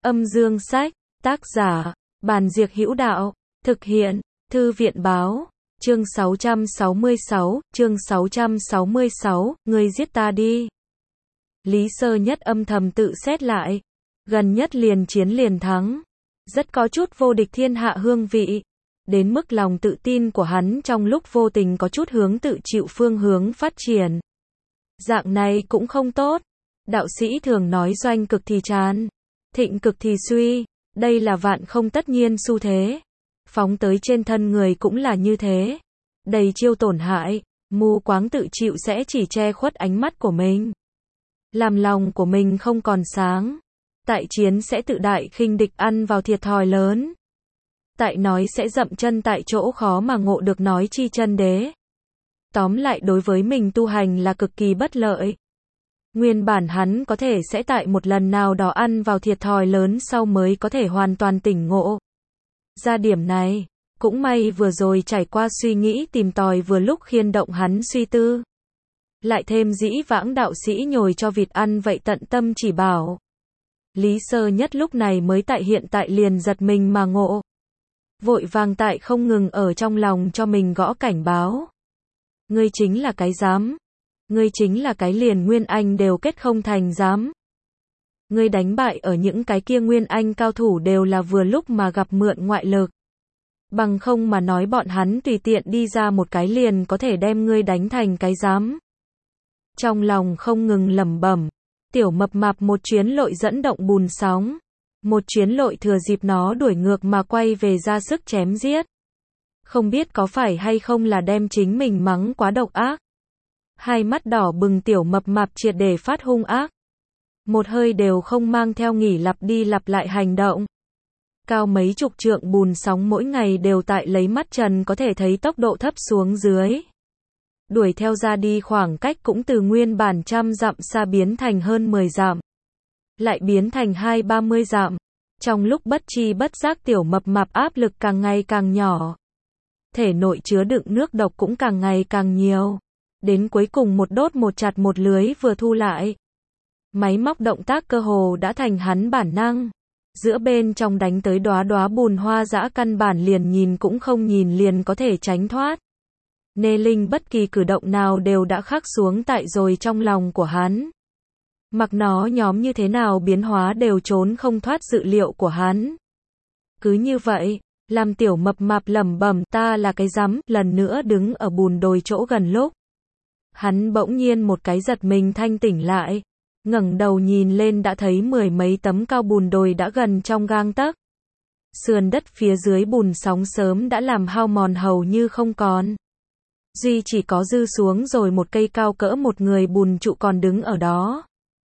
Âm dương sách, tác giả, Bàn Diệc Hữu Đạo, thực hiện, Thư viện báo, chương 666, ngươi giết ta đi. Lý Sơ Nhất âm thầm tự xét lại, gần nhất liền chiến liền thắng, rất có chút vô địch thiên hạ hương vị, đến mức lòng tự tin của hắn trong lúc vô tình có chút hướng tự chịu phương hướng phát triển. Dạng này cũng không tốt, đạo sĩ thường nói doanh cực thì tràn, thịnh cực thì suy, đây là vạn không tất nhiên xu thế. Phóng tới trên thân người cũng là như thế. Đầy chiêu tổn hại, mù quáng tự chịu sẽ chỉ che khuất ánh mắt của mình. Làm lòng của mình không còn sáng. Tại chiến sẽ tự đại khinh địch ăn vào thiệt thòi lớn. Tại nói sẽ dậm chân tại chỗ khó mà ngộ được nói chi chân đế. Tóm lại đối với mình tu hành là cực kỳ bất lợi. Nguyên bản hắn có thể sẽ tại một lần nào đó ăn vào thiệt thòi lớn sau mới có thể hoàn toàn tỉnh ngộ. Ra điểm này, cũng may vừa rồi trải qua suy nghĩ tìm tòi vừa lúc khiên động hắn suy tư. Lại thêm dĩ vãng đạo sĩ nhồi cho vịt ăn vậy tận tâm chỉ bảo. Lý Sơ Nhất lúc này mới tại hiện tại liền giật mình mà ngộ. Vội vàng tại không ngừng ở trong lòng cho mình gõ cảnh báo. Ngươi chính là cái dám. Ngươi chính là cái liền Nguyên Anh đều kết không thành dám. Ngươi đánh bại ở những cái kia Nguyên Anh cao thủ đều là vừa lúc mà gặp mượn ngoại lực. Bằng không mà nói bọn hắn tùy tiện đi ra một cái liền có thể đem ngươi đánh thành cái dám. Trong lòng không ngừng lẩm bẩm, tiểu mập mạp một chuyến lội dẫn động bùn sóng. Một chuyến lội thừa dịp nó đuổi ngược mà quay về ra sức chém giết. Không biết có phải hay không là đem chính mình mắng quá độc ác. Hai mắt đỏ bừng tiểu mập mạp triệt để phát hung ác. Một hơi đều không mang theo nghỉ lặp đi lặp lại hành động. Cao mấy chục trượng bùn sóng mỗi ngày đều tại lấy mắt trần có thể thấy tốc độ thấp xuống dưới. Đuổi theo ra đi khoảng cách cũng từ nguyên bản 100 dặm xa biến thành hơn 10 dặm. Lại biến thành 20-30 dặm. Trong lúc bất chi bất giác tiểu mập mạp áp lực càng ngày càng nhỏ. Thể nội chứa đựng nước độc cũng càng ngày càng nhiều. Đến cuối cùng một đốt một chặt một lưới vừa thu lại. Máy móc động tác cơ hồ đã thành hắn bản năng. Giữa bên trong đánh tới đóa đóa bùn hoa dã căn bản liền nhìn cũng không nhìn liền có thể tránh thoát. Nê Linh bất kỳ cử động nào đều đã khắc xuống tại rồi trong lòng của hắn. Mặc nó nhóm như thế nào biến hóa đều trốn không thoát dự liệu của hắn. Cứ như vậy, làm tiểu mập mạp lẩm bẩm ta là cái rắm, lần nữa đứng ở bùn đồi chỗ gần lúc. Hắn bỗng nhiên một cái giật mình thanh tỉnh lại. Ngẩng đầu nhìn lên đã thấy 10 mấy tấm cao bùn đồi đã gần trong gang tấc. Sườn đất phía dưới bùn sóng sớm đã làm hao mòn hầu như không còn. Duy chỉ có dư xuống rồi một cây cao cỡ một người bùn trụ còn đứng ở đó.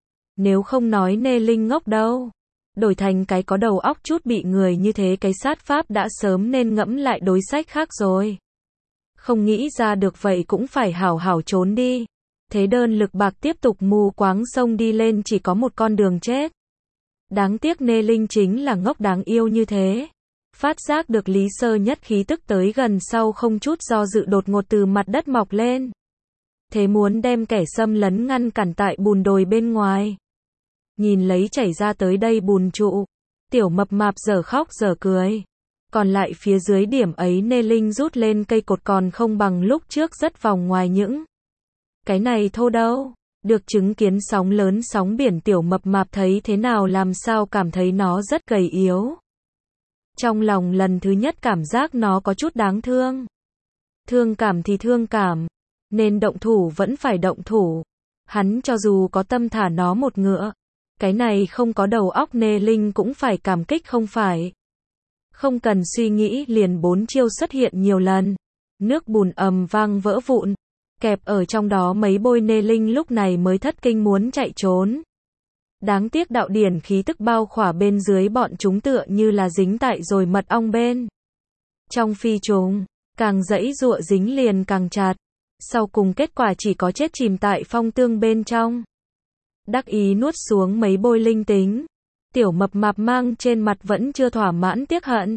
Nếu không nói Nê Linh ngốc đâu. Đổi thành cái có đầu óc chút bị người như thế cái sát pháp đã sớm nên ngẫm lại đối sách khác rồi. Không nghĩ ra được vậy cũng phải hảo hảo trốn đi. Thế đơn lực bạc tiếp tục mù quáng sông đi lên chỉ có một con đường chết. Đáng tiếc Nê Linh chính là ngốc đáng yêu như thế. Phát giác được Lý Sơ Nhất khí tức tới gần sau không chút do dự đột ngột từ mặt đất mọc lên. Thế muốn đem kẻ xâm lấn ngăn cản tại bùn đồi bên ngoài. Nhìn lấy chảy ra tới đây bùn trụ. Tiểu mập mạp dở khóc dở cười. Còn lại phía dưới điểm ấy Nê Linh rút lên cây cột còn không bằng lúc trước rất vòng ngoài những. Cái này thô đâu. Được chứng kiến sóng lớn sóng biển tiểu mập mạp thấy thế nào làm sao cảm thấy nó rất gầy yếu. Trong lòng lần thứ nhất cảm giác nó có chút đáng thương. Thương cảm thì thương cảm. Nên động thủ vẫn phải động thủ. Hắn cho dù có tâm thả nó một ngựa. Cái này không có đầu óc Nê Linh cũng phải cảm kích không phải. Không cần suy nghĩ liền 4 chiêu xuất hiện nhiều lần. Nước bùn ầm vang vỡ vụn. Kẹp ở trong đó mấy bôi Nê Linh lúc này mới thất kinh muốn chạy trốn. Đáng tiếc đạo điển khí tức bao khỏa bên dưới bọn chúng tựa như là dính tại rồi mật ong bên. Trong phi trùng, càng dãy giụa dính liền càng chặt. Sau cùng kết quả chỉ có chết chìm tại phong tương bên trong. Đắc ý nuốt xuống mấy bôi linh tính. Tiểu mập mạp mang trên mặt vẫn chưa thỏa mãn tiếc hận.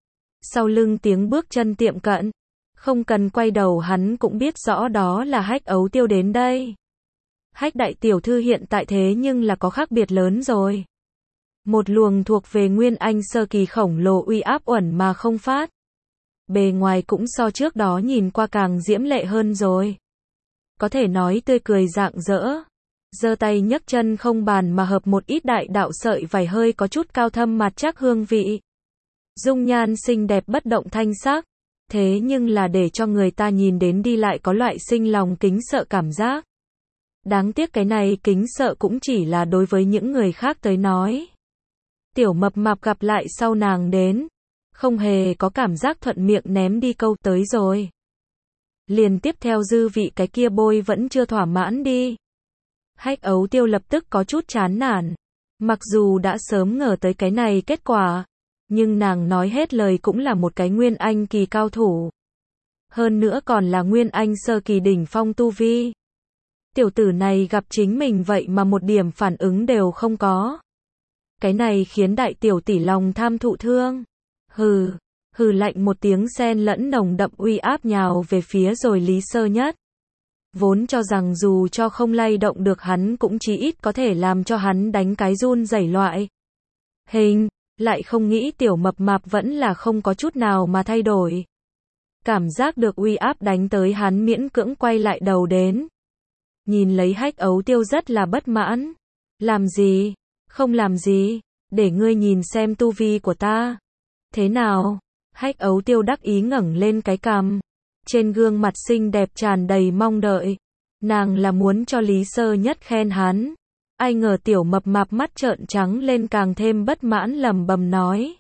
Sau lưng tiếng bước chân tiệm cận. Không cần quay đầu hắn cũng biết rõ đó là Hách Ấu Tiêu đến đây. Hách đại tiểu thư hiện tại thế nhưng là có khác biệt lớn rồi. Một luồng thuộc về Nguyên Anh sơ kỳ khổng lồ uy áp uẩn mà không phát. Bề ngoài cũng so trước đó nhìn qua càng diễm lệ hơn rồi. Có thể nói tươi cười rạng rỡ. Giơ tay nhấc chân không bàn mà hợp một ít đại đạo sợi vải hơi có chút cao thâm mạt chắc hương vị. Dung nhan xinh đẹp bất động thanh sắc. Thế nhưng là để cho người ta nhìn đến đi lại có loại sinh lòng kính sợ cảm giác. Đáng tiếc cái này kính sợ cũng chỉ là đối với những người khác tới nói. Tiểu mập mạp gặp lại sau nàng đến. Không hề có cảm giác thuận miệng ném đi câu tới rồi. Liền tiếp theo dư vị cái kia bôi vẫn chưa thỏa mãn đi. Hách Ấu Tiêu lập tức có chút chán nản. Mặc dù đã sớm ngờ tới cái này kết quả. Nhưng nàng nói hết lời cũng là một cái Nguyên Anh kỳ cao thủ. Hơn nữa còn là Nguyên Anh sơ kỳ đỉnh phong tu vi. Tiểu tử này gặp chính mình vậy mà một điểm phản ứng đều không có. Cái này khiến đại tiểu tỷ lòng tham thụ thương. Hừ, hừ lạnh một tiếng xen lẫn nồng đậm uy áp nhào về phía rồi Lý Sơ Nhất. Vốn cho rằng dù cho không lay động được hắn cũng chí ít có thể làm cho hắn đánh cái run rẩy loại. Hình, lại không nghĩ tiểu mập mạp vẫn là không có chút nào mà thay đổi. Cảm giác được uy áp đánh tới hắn miễn cưỡng quay lại đầu đến. Nhìn lấy Hách Ấu Tiêu rất là bất mãn. Làm gì? Không làm gì, để ngươi nhìn xem tu vi của ta. Thế nào? Hách Ấu Tiêu đắc ý ngẩng lên cái cằm. Trên gương mặt xinh đẹp tràn đầy mong đợi. Nàng là muốn cho Lý Sơ Nhất khen hắn. Ai ngờ tiểu mập mạp mắt trợn trắng lên càng thêm bất mãn lẩm bẩm nói.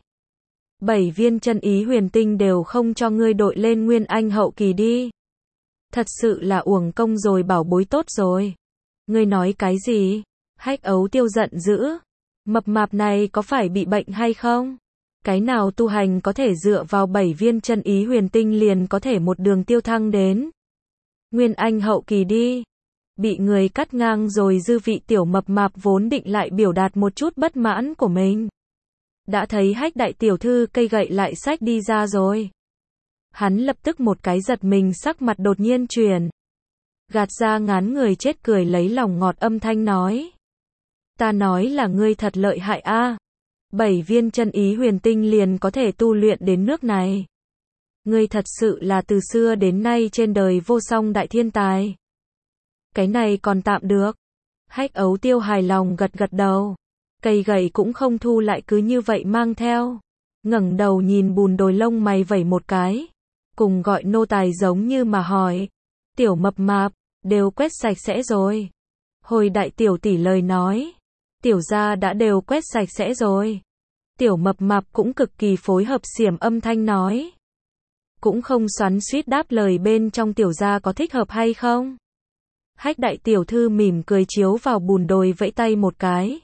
7 viên chân ý huyền tinh đều không cho ngươi đội lên Nguyên Anh hậu kỳ đi. Thật sự là uổng công rồi bảo bối tốt rồi. Ngươi nói cái gì? Hách Ấu Tiêu giận dữ. Mập mạp này có phải bị bệnh hay không? Cái nào tu hành có thể dựa vào 7 viên chân ý huyền tinh liền có thể một đường tiêu thăng đến Nguyên Anh hậu kỳ đi. Bị người cắt ngang rồi dư vị tiểu mập mạp vốn định lại biểu đạt một chút bất mãn của mình. Đã thấy Hách đại tiểu thư cây gậy lại xách đi ra rồi. Hắn lập tức một cái giật mình sắc mặt đột nhiên chuyển. Gạt ra ngán người chết cười lấy lòng ngọt âm thanh nói. Ta nói là ngươi thật lợi hại a. 7 viên chân ý huyền tinh liền có thể tu luyện đến nước này. Ngươi thật sự là từ xưa đến nay trên đời vô song đại thiên tài. Cái này còn tạm được. Hách Ấu Tiêu hài lòng gật gật đầu. Cây gậy cũng không thu lại cứ như vậy mang theo. Ngẩng đầu nhìn bùn đồi lông mày vẩy một cái. Cùng gọi nô tài giống như mà hỏi. Tiểu mập mạp, đều quét sạch sẽ rồi. Hồi đại tiểu tỷ lời nói. Tiểu gia đã đều quét sạch sẽ rồi. Tiểu mập mạp cũng cực kỳ phối hợp xiểm âm thanh nói. Cũng không xoắn xuýt đáp lời bên trong tiểu gia có thích hợp hay không. Hách đại tiểu thư mỉm cười chiếu vào bùn đồi vẫy tay một cái.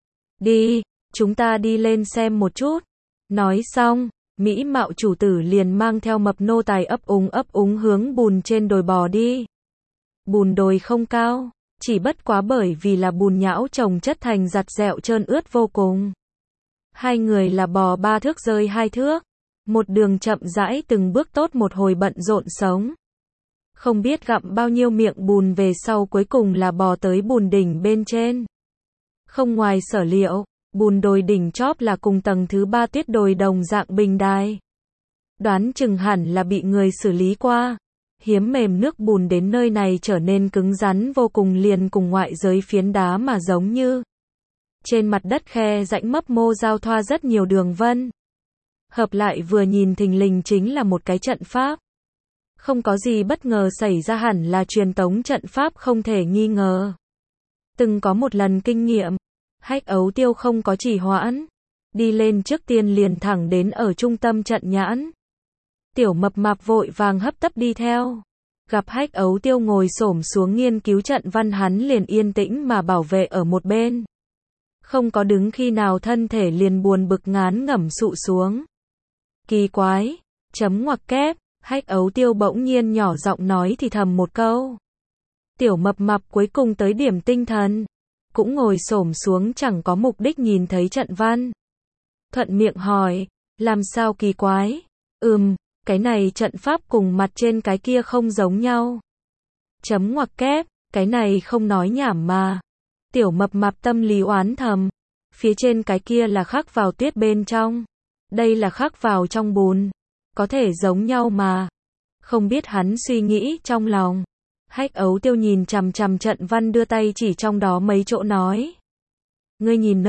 Đi, chúng ta đi lên xem một chút. Nói xong, mỹ mạo chủ tử liền mang theo mập nô tài ấp úng hướng bùn trên đồi bò đi. Bùn đồi không cao, chỉ bất quá bởi vì là bùn nhão chồng chất thành giặt dẹo trơn ướt vô cùng. Hai người là bò 3 thước rơi 2 thước. Một đường chậm rãi từng bước tốt một hồi bận rộn sống. Không biết gặm bao nhiêu miệng bùn về sau cuối cùng là bò tới bùn đỉnh bên trên. Không ngoài sở liệu, bùn đồi đỉnh chóp là cùng tầng thứ 3 tuyết đồi đồng dạng bình đài. Đoán chừng hẳn là bị người xử lý qua. Hiếm mềm nước bùn đến nơi này trở nên cứng rắn vô cùng liền cùng ngoại giới phiến đá mà giống như. Trên mặt đất khe rãnh mấp mô giao thoa rất nhiều đường vân. Hợp lại vừa nhìn thình lình chính là một cái trận pháp. Không có gì bất ngờ xảy ra hẳn là truyền tống trận pháp không thể nghi ngờ. Từng có một lần kinh nghiệm, Hách Ấu Tiêu không có trì hoãn. Đi lên trước tiên liền thẳng đến ở trung tâm trận nhãn. Tiểu mập mạp vội vàng hấp tấp đi theo. Gặp Hách Ấu Tiêu ngồi xổm xuống nghiên cứu trận văn hắn liền yên tĩnh mà bảo vệ ở một bên. Không có đứng khi nào thân thể liền buồn bực ngán ngẩm sụ xuống. Kỳ quái, chấm ngoặc kép, Hách Ấu Tiêu bỗng nhiên nhỏ giọng nói thì thầm một câu. Tiểu mập mạp cuối cùng tới điểm tinh thần. Cũng ngồi xổm xuống chẳng có mục đích nhìn thấy trận văn. Thuận miệng hỏi, làm sao kỳ quái? Cái này trận pháp cùng mặt trên cái kia không giống nhau. Chấm ngoặc kép, cái này không nói nhảm mà. Tiểu mập mạp tâm lý oán thầm. Phía trên cái kia là khắc vào tuyết bên trong. Đây là khắc vào trong bùn. Có thể giống nhau mà. Không biết hắn suy nghĩ trong lòng. Hách Ấu Tiêu nhìn chằm chằm trận văn đưa tay chỉ trong đó mấy chỗ nói. Ngươi nhìn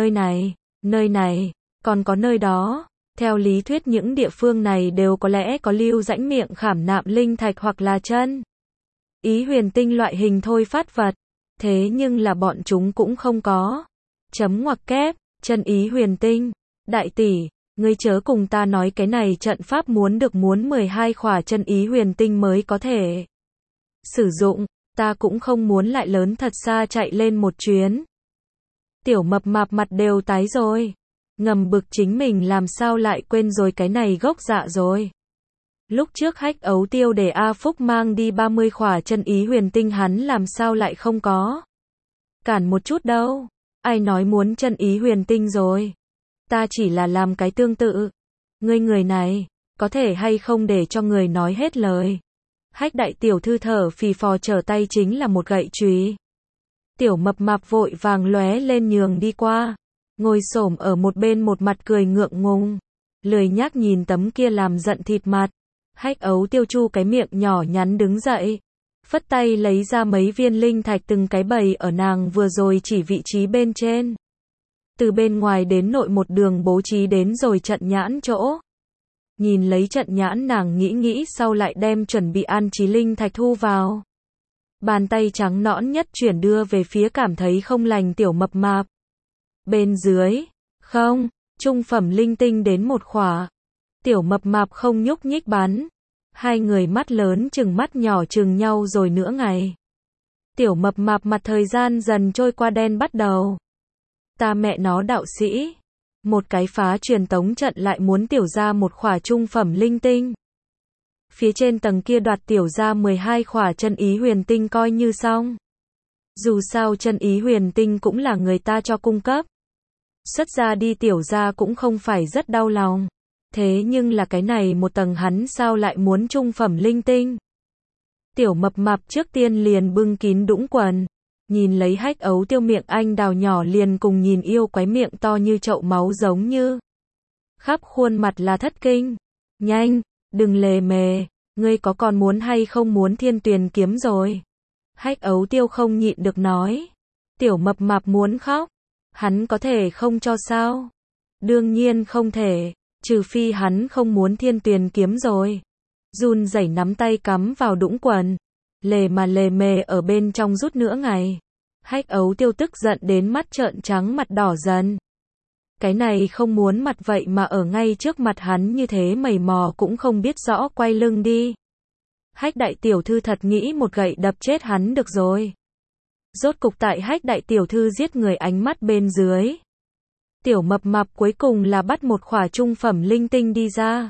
nơi này, còn có nơi đó. Theo lý thuyết những địa phương này đều có lẽ có lưu rãnh miệng khảm nạm linh thạch hoặc là chân ý huyền tinh loại hình thôi phát vật. Thế nhưng là bọn chúng cũng không có. Chấm ngoặc kép, chân ý huyền tinh. Đại tỷ, ngươi chớ cùng ta nói cái này trận pháp muốn 12 khỏa chân ý huyền tinh mới có thể sử dụng, ta cũng không muốn lại lớn thật xa chạy lên một chuyến. Tiểu Mập Mạp mặt đều tái rồi. Ngầm bực chính mình làm sao lại quên rồi cái này gốc dạ rồi. Lúc trước Hách Ấu Tiêu để A Phúc mang đi 30 khỏa chân ý huyền tinh hắn làm sao lại không có. Cản một chút đâu. Ai nói muốn chân ý huyền tinh rồi. Ta chỉ là làm cái tương tự. Ngươi người này, có thể hay không để cho người nói hết lời. Hách đại tiểu thư thở phì phò trở tay chính là một gậy chùy. Tiểu Mập Mạp vội vàng lóe lên nhường đi qua. Ngồi xổm ở một bên một mặt cười ngượng ngùng. Lười nhác nhìn tấm kia làm giận thịt mặt. Hách Ấu Tiêu chu cái miệng nhỏ nhắn đứng dậy. Phất tay lấy ra mấy viên linh thạch từng cái bày ở nàng vừa rồi chỉ vị trí bên trên. Từ bên ngoài đến nội một đường bố trí đến rồi trận nhãn chỗ. Nhìn lấy trận nhãn nàng nghĩ sau lại đem chuẩn bị an trí linh thạch thu vào. Bàn tay trắng nõn nhất chuyển đưa về phía cảm thấy không lành Tiểu Mập Mạp. Bên dưới, không, trung phẩm linh tinh đến một khỏa. Tiểu Mập Mạp không nhúc nhích bắn. Hai người mắt lớn chừng mắt nhỏ chừng nhau rồi nửa ngày. Tiểu Mập Mạp mặt thời gian dần trôi qua đen bắt đầu. Ta mẹ nó đạo sĩ. Một cái phá truyền tống trận lại muốn tiểu ra một khỏa trung phẩm linh tinh. Phía trên tầng kia đoạt tiểu ra 12 khỏa chân ý huyền tinh coi như xong. Dù sao chân ý huyền tinh cũng là người ta cho cung cấp. Xuất ra đi tiểu ra cũng không phải rất đau lòng. Thế nhưng là cái này một tầng hắn sao lại muốn trung phẩm linh tinh. Tiểu Mập Mạp trước tiên liền bưng kín đũng quần. Nhìn lấy Hách Ấu Tiêu miệng anh đào nhỏ liền cùng nhìn yêu quái miệng to như chậu máu giống như. Khắp khuôn mặt là thất kinh. Nhanh, đừng lề mề, ngươi có còn muốn hay không muốn Thiên Tuyền kiếm rồi. Hách Ấu Tiêu không nhịn được nói. Tiểu Mập Mạp muốn khóc. Hắn có thể không cho sao? Đương nhiên không thể, trừ phi hắn không muốn Thiên Tuyền kiếm rồi. Run rẩy nắm tay cắm vào đũng quần. Lề mề ở bên trong rút nửa ngày. Hách Ấu Tiêu tức giận đến mắt trợn trắng mặt đỏ dần. Cái này không muốn mặt vậy mà ở ngay trước mặt hắn như thế mày mò cũng không biết rõ quay lưng đi. Hách đại tiểu thư thật nghĩ một gậy đập chết hắn được rồi. Rốt cục tại Hách đại tiểu thư giết người ánh mắt bên dưới. Tiểu Mập Mạp cuối cùng là bắt một khỏa trung phẩm linh tinh đi ra.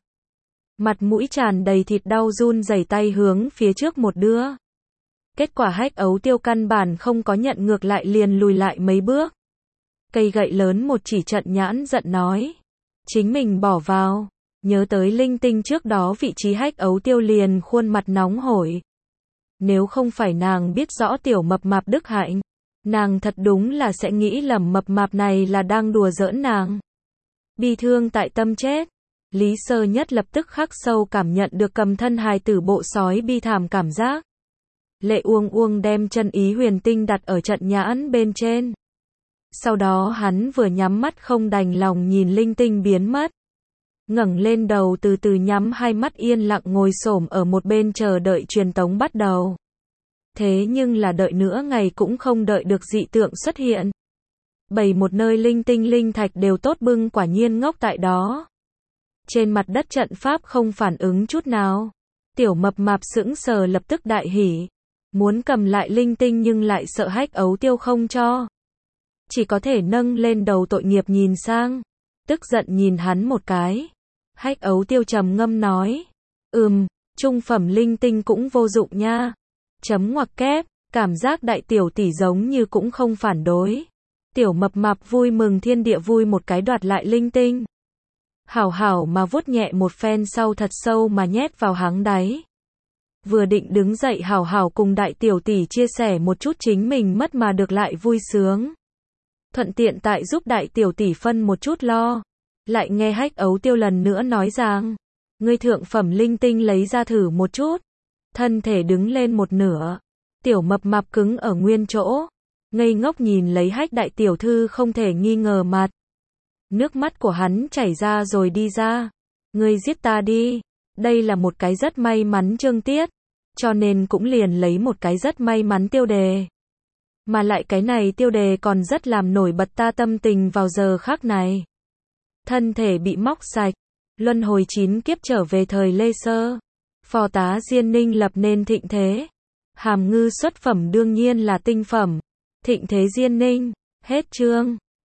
Mặt mũi tràn đầy thịt đau run rẩy tay hướng phía trước một đưa. Kết quả Hách Ấu Tiêu căn bản không có nhận ngược lại liền lùi lại mấy bước. Cây gậy lớn một chỉ trận nhãn giận nói. Chính mình bỏ vào. Nhớ tới linh tinh trước đó vị trí Hách Ấu Tiêu liền khuôn mặt nóng hổi. Nếu không phải nàng biết rõ Tiểu Mập Mạp đức hạnh, nàng thật đúng là sẽ nghĩ lầm Mập Mạp này là đang đùa giỡn nàng. Bi thương tại tâm chết. Lý Sơ Nhất lập tức khắc sâu cảm nhận được cầm thân hài tử bộ sói bi thảm cảm giác. Lệ uông uông đem chân ý huyền tinh đặt ở trận nhãn bên trên. Sau đó hắn vừa nhắm mắt không đành lòng nhìn linh tinh biến mất. Ngẩng lên đầu từ từ nhắm hai mắt yên lặng ngồi xổm ở một bên chờ đợi truyền tống bắt đầu. Thế nhưng là đợi nữa ngày cũng không đợi được dị tượng xuất hiện. Bày một nơi linh tinh linh thạch đều tốt bưng quả nhiên ngốc tại đó. Trên mặt đất trận pháp không phản ứng chút nào. Tiểu Mập Mạp sững sờ lập tức đại hỉ. Muốn cầm lại linh tinh nhưng lại sợ Hách Ấu Tiêu không cho. Chỉ có thể nâng lên đầu tội nghiệp nhìn sang. Tức giận nhìn hắn một cái. Hách Ấu Tiêu trầm ngâm nói. Trung phẩm linh tinh cũng vô dụng nha. Chấm ngoặc kép, cảm giác đại tiểu tỷ giống như cũng không phản đối. Tiểu Mập Mạp vui mừng thiên địa vui một cái đoạt lại linh tinh. Hảo hảo mà vuốt nhẹ một phen sau thật sâu mà nhét vào háng đáy. Vừa định đứng dậy hảo hảo cùng đại tiểu tỷ chia sẻ một chút chính mình mất mà được lại vui sướng. thuận tiện tại giúp đại tiểu tỷ phân một chút lo. Lại nghe Hách Ấu Tiêu lần nữa nói rằng, ngươi thượng phẩm linh tinh lấy ra thử một chút. Thân thể đứng lên một nửa, tiểu mập mạp cứng ở nguyên chỗ, ngây ngốc nhìn lấy Hách đại tiểu thư không thể nghi ngờ mặt. Nước mắt của hắn chảy ra rồi đi ra. Ngươi giết ta đi. Đây là một cái rất may mắn chương tiết, cho nên cũng liền lấy một cái rất may mắn tiêu đề. Mà lại cái này tiêu đề còn rất làm nổi bật ta tâm tình vào giờ khắc này. Thân thể bị móc sạch, luân hồi 9 kiếp trở về thời Lê Sơ. Phò tá Diên Ninh lập nên thịnh thế. Hàm Ngư xuất phẩm đương nhiên là tinh phẩm. Thịnh thế Diên Ninh. Hết chương.